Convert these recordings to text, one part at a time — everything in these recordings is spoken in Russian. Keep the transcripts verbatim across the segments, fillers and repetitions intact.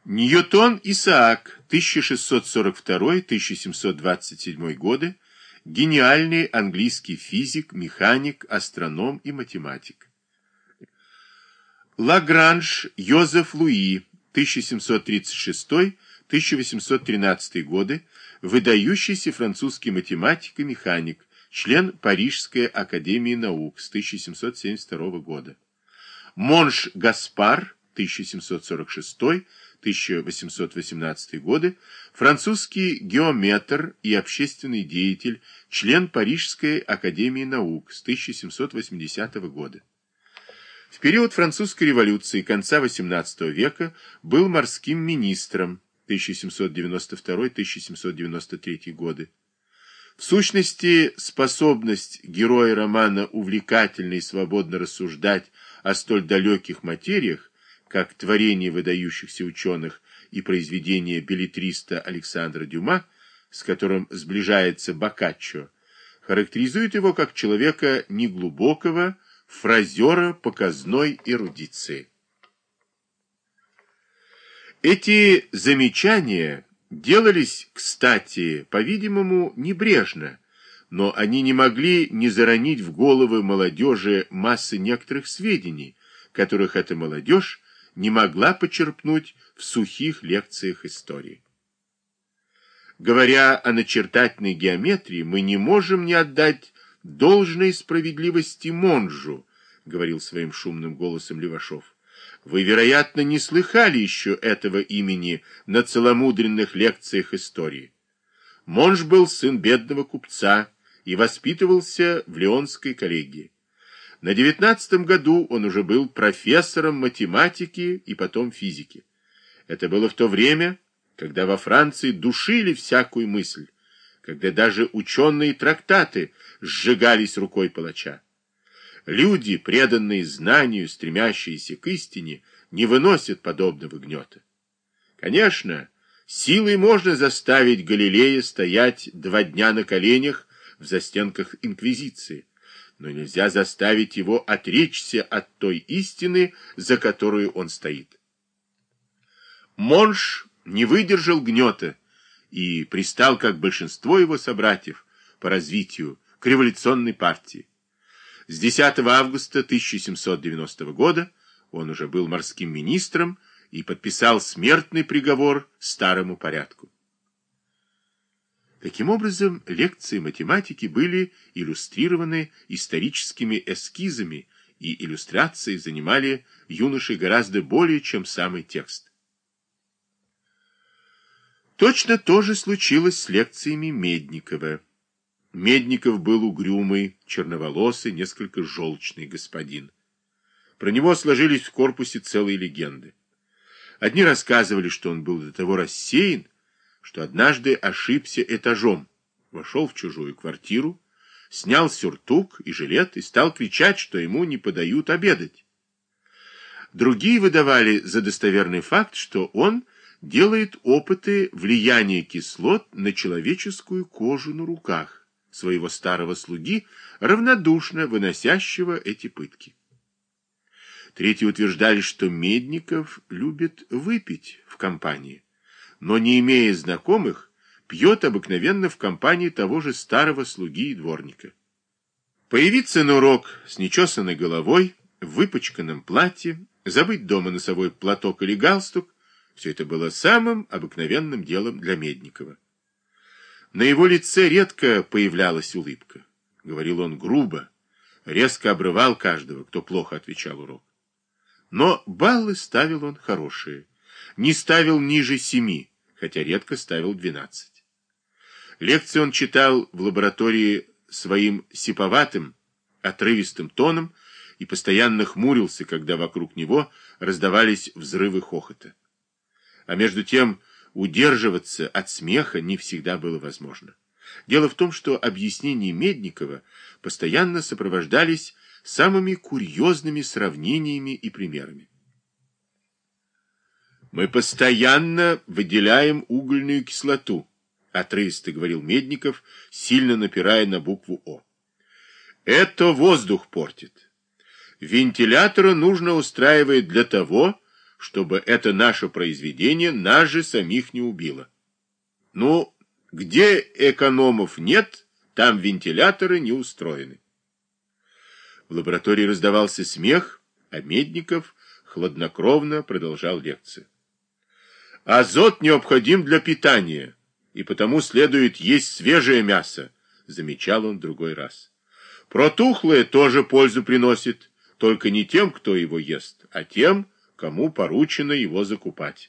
Ньютон Исаак, тысяча шестьсот сорок второй — тысяча семьсот двадцать седьмой годы, гениальный английский физик, механик, астроном и математик. Лагранж Йозеф Луи, тысяча семьсот тридцать шестой — тысяча восемьсот тринадцатый годы, выдающийся французский математик и механик, член Парижской академии наук с тысяча семьсот семьдесят второго года. Монш Гаспар, тысяча семьсот сорок шестой — тысяча восемьсот восемнадцатый годы, французский геометр и общественный деятель, член Парижской академии наук с тысяча семьсот восьмидесятого года. В период французской революции конца восемнадцатого века был морским министром тысяча семьсот девяносто второй — тысяча семьсот девяносто третий годы. В сущности, способность героя романа увлекательно и свободно рассуждать о столь далеких материях, как творение выдающихся ученых и произведения беллетриста Александра Дюма, с которым сближается Боккаччо, характеризует его как человека неглубокого, фразера показной эрудиции. Эти замечания делались, кстати, по-видимому, небрежно, но они не могли не заронить в головы молодежи массы некоторых сведений, которых эта молодежь не могла почерпнуть в сухих лекциях истории. Говоря о начертательной геометрии, мы не можем не отдать должной справедливости Монжу, говорил своим шумным голосом Левашов. Вы, вероятно, не слыхали еще этого имени на целомудренных лекциях истории. Монж был сын бедного купца и воспитывался в Лионской коллегии. На девятнадцатом году он уже был профессором математики и потом физики. Это было в то время, когда во Франции душили всякую мысль, когда даже ученые трактаты сжигались рукой палача. Люди, преданные знанию, стремящиеся к истине, не выносят подобного гнета. Конечно, силой можно заставить Галилея стоять два дня на коленях в застенках инквизиции, но нельзя заставить его отречься от той истины, за которую он стоит. Монш не выдержал гнета и пристал, как большинство его собратьев, по развитию к революционной партии. С десятого августа тысяча семьсот девяностого года он уже был морским министром и подписал смертный приговор старому порядку. Таким образом, лекции математики были иллюстрированы историческими эскизами, и иллюстрации занимали юношей гораздо более, чем самый текст. Точно то же случилось с лекциями Медникова. Медников был угрюмый, черноволосый, несколько желчный господин. Про него сложились в корпусе целые легенды. Одни рассказывали, что он был до того рассеян, что однажды ошибся этажом, вошел в чужую квартиру, снял сюртук и жилет и стал кричать, что ему не подают обедать. Другие выдавали за достоверный факт, что он делает опыты влияния кислот на человеческую кожу на руках своего старого слуги, равнодушно выносящего эти пытки. Третьи утверждали, что Медников любит выпить в компании, но, не имея знакомых, пьет обыкновенно в компании того же старого слуги и дворника. Появиться на урок с нечесанной головой, в выпачканном платье, забыть дома носовой платок или галстук — все это было самым обыкновенным делом для Медникова. На его лице редко появлялась улыбка. Говорил он грубо, резко обрывал каждого, кто плохо отвечал урок. Но баллы ставил он хорошие, не ставил ниже семи, хотя редко ставил двенадцать. Лекции он читал в лаборатории своим сиповатым, отрывистым тоном и постоянно хмурился, когда вокруг него раздавались взрывы хохота. А между тем удерживаться от смеха не всегда было возможно. Дело в том, что объяснения Медникова постоянно сопровождались самыми курьезными сравнениями и примерами. «Мы постоянно выделяем угольную кислоту», — отрывисто говорил Медников, сильно напирая на букву «О». «Это воздух портит. Вентилятора нужно устраивать для того, чтобы это наше произведение нас же самих не убило. Ну, где экономов нет, там вентиляторы не устроены. В лаборатории раздавался смех, а Медников хладнокровно продолжал лекцию. Азот необходим для питания, и потому следует есть свежее мясо, замечал он в другой раз. Протухлое тоже пользу приносит, только не тем, кто его ест, а тем, кому поручено его закупать.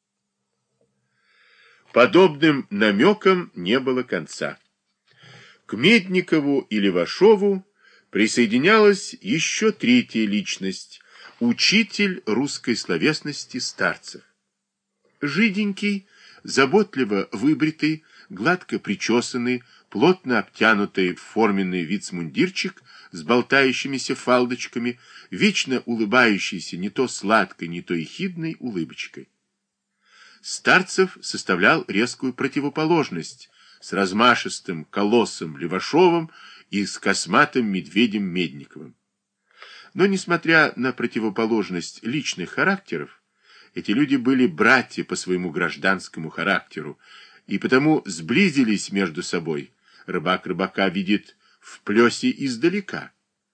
Подобным намекам не было конца. К Медникову и Левашову присоединялась еще третья личность, учитель русской словесности Старцев. Жиденький, заботливо выбритый, гладко причесанный, плотно обтянутый в форменный вицмундирчик с болтающимися фалдочками, вечно улыбающийся не то сладкой, не то ехидной улыбочкой. Старцев составлял резкую противоположность с размашистым колоссом Левашовым и с косматым медведем Медниковым. Но, несмотря на противоположность личных характеров, эти люди были братья по своему гражданскому характеру, и потому сблизились между собой. Рыбак рыбака видит в плесе издалека.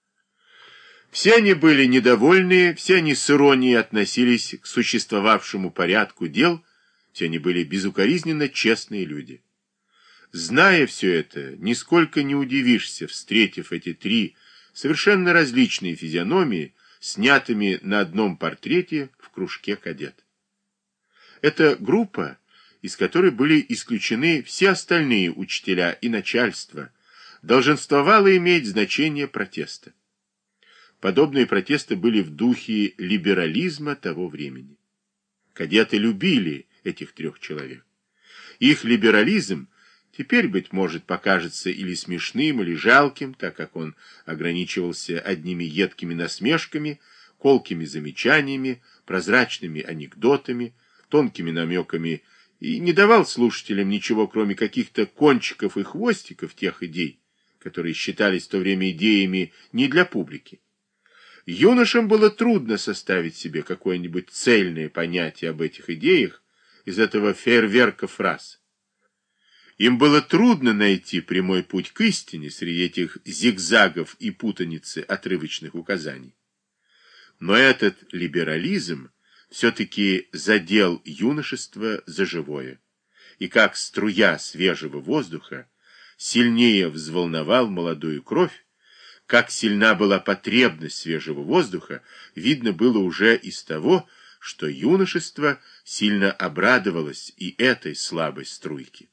Все они были недовольны, все они с иронией относились к существовавшему порядку дел, все они были безукоризненно честные люди. Зная все это, нисколько не удивишься, встретив эти три совершенно различные физиономии, снятыми на одном портрете в кружке кадет. Это группа, из которой были исключены все остальные учителя и начальство, долженствовала иметь значение протеста. Подобные протесты были в духе либерализма того времени. Кадеты любили этих трех человек. Их либерализм теперь, быть может, покажется или смешным, или жалким, так как он ограничивался одними едкими насмешками, колкими замечаниями, прозрачными анекдотами, тонкими намеками и не давал слушателям ничего, кроме каких-то кончиков и хвостиков тех идей, которые считались в то время идеями не для публики. Юношам было трудно составить себе какое-нибудь цельное понятие об этих идеях из этого фейерверка фраз. Им было трудно найти прямой путь к истине среди этих зигзагов и путаницы отрывочных указаний. Но этот либерализм все-таки задел юношество за живое, и как струя свежего воздуха сильнее взволновал молодую кровь, как сильна была потребность свежего воздуха, видно было уже из того, что юношество сильно обрадовалось и этой слабой струйке.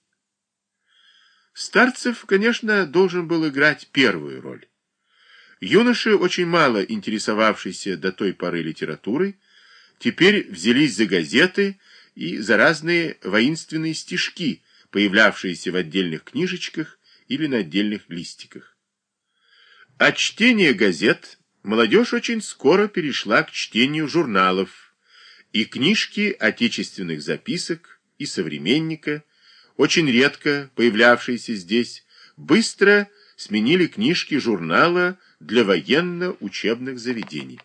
Старцев, конечно, должен был играть первую роль. Юноши, очень мало интересовавшиеся до той поры литературой, теперь взялись за газеты и за разные воинственные стишки, появлявшиеся в отдельных книжечках или на отдельных листиках. От чтения газет молодежь очень скоро перешла к чтению журналов, и книжки отечественных записок и современника, очень редко появлявшиеся здесь, быстро сменили книжки журнала для военно-учебных заведений.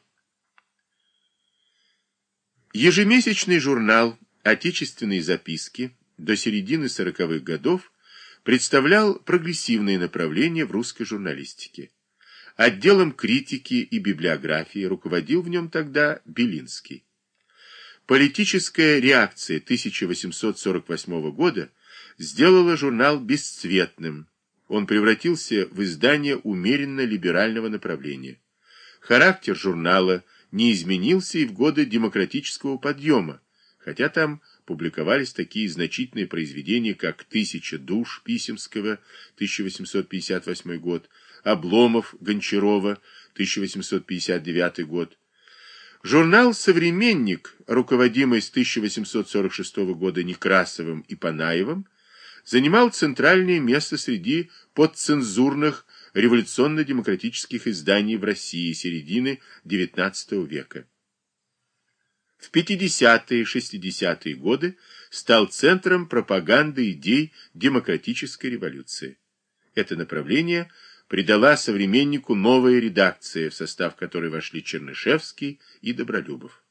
Ежемесячный журнал «Отечественные записки» до середины сороковых годов представлял прогрессивные направления в русской журналистике. Отделом критики и библиографии руководил в нем тогда Белинский. Политическая реакция тысяча восемьсот сорок восьмого года сделала журнал бесцветным. Он превратился в издание умеренно-либерального направления. Характер журнала не изменился и в годы демократического подъема, хотя там публиковались такие значительные произведения, как «Тысяча душ» Писемского, тысяча восемьсот пятьдесят восьмой год, «Обломов» Гончарова, тысяча восемьсот пятьдесят девятый год. Журнал «Современник», руководимый с тысяча восемьсот сорок шестого года Некрасовым и Панаевым, занимал центральное место среди подцензурных революционно-демократических изданий в России середины девятнадцатого века. В пятидесятые и шестидесятые годы стал центром пропаганды идей демократической революции. Это направление придала «Современнику» новая редакция, в состав которой вошли Чернышевский и Добролюбов.